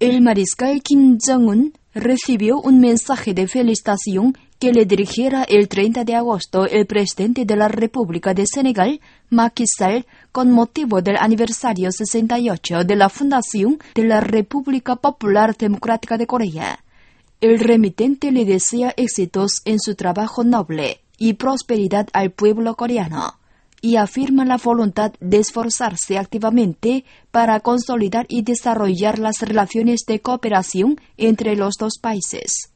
El mariscal Kim Jong-un recibió un mensaje de felicitación que le dirigiera el 30 de agosto el presidente de la República de Senegal, Macky Sall, con motivo del aniversario 68 de la fundación de la República Popular Democrática de Corea. El remitente le desea éxitos en su trabajo noble y prosperidad al pueblo coreano, y afirma la voluntad de esforzarse activamente para consolidar y desarrollar las relaciones de cooperación entre los dos países.